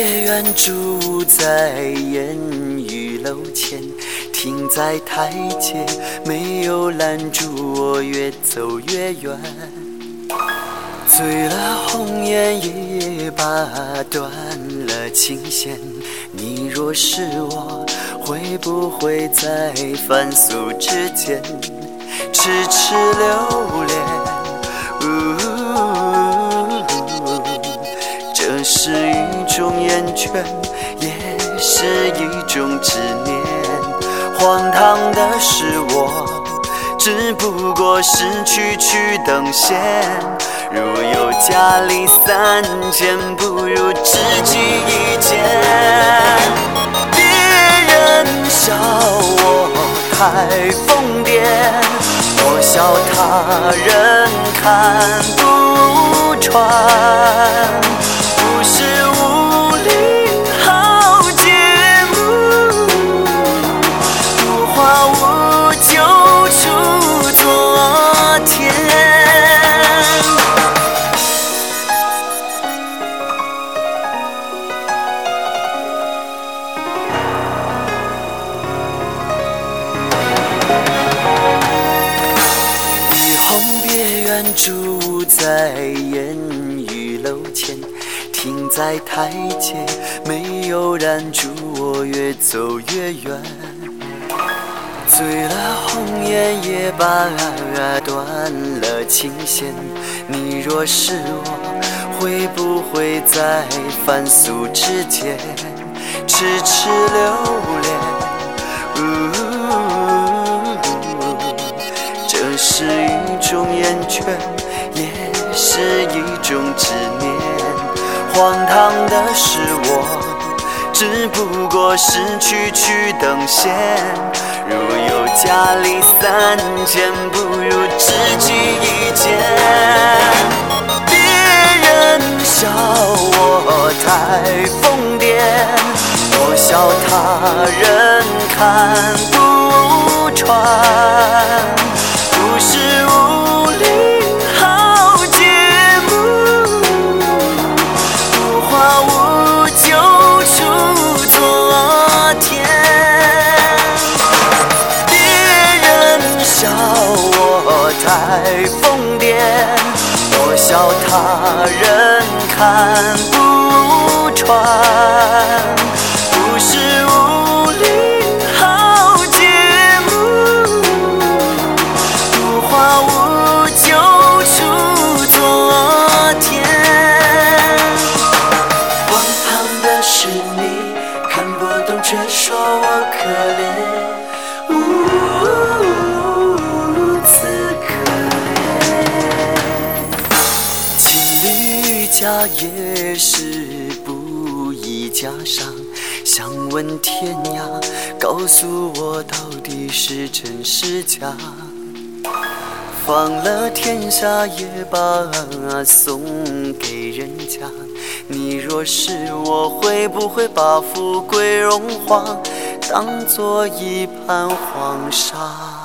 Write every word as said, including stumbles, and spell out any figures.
别远，住在烟雨楼前，停在台阶，没有拦住我，越走越远。醉了红颜，也把断了琴弦。你若是我，会不会在凡俗之间痴痴留恋？呜，这是一种厌倦，也是一种执念。荒唐的是我，只不过是区区等闲。如有家里三件，不如知己一件。别人笑我太疯癫，我笑他人看不穿。不是武林豪杰目，无花无酒出昨天。别远，住在烟雨楼前，停在台阶，没有拦住我，越走越远。醉了红颜，也把断了琴弦。你若是我，会不会在凡俗之间痴痴留恋？这是一种厌倦，也是一种执念。荒唐的是我，只不过是区区等闲。如有家里三件，不如知己一件。别人笑我太疯癫，我笑他人看不穿。不是武林豪杰目，无花无酒出昨天。别人笑我太疯癫，我笑他人看不穿。不是武林豪杰目，无花无酒出昨天。荒唐的是你，看不懂却说我可怜，如此可怜。情侣家也是不易家伤，想问天涯，告诉我到底是真是假。放了天下，也把送给人家。你若是我，会不会把富贵荣华当作一盘黄沙？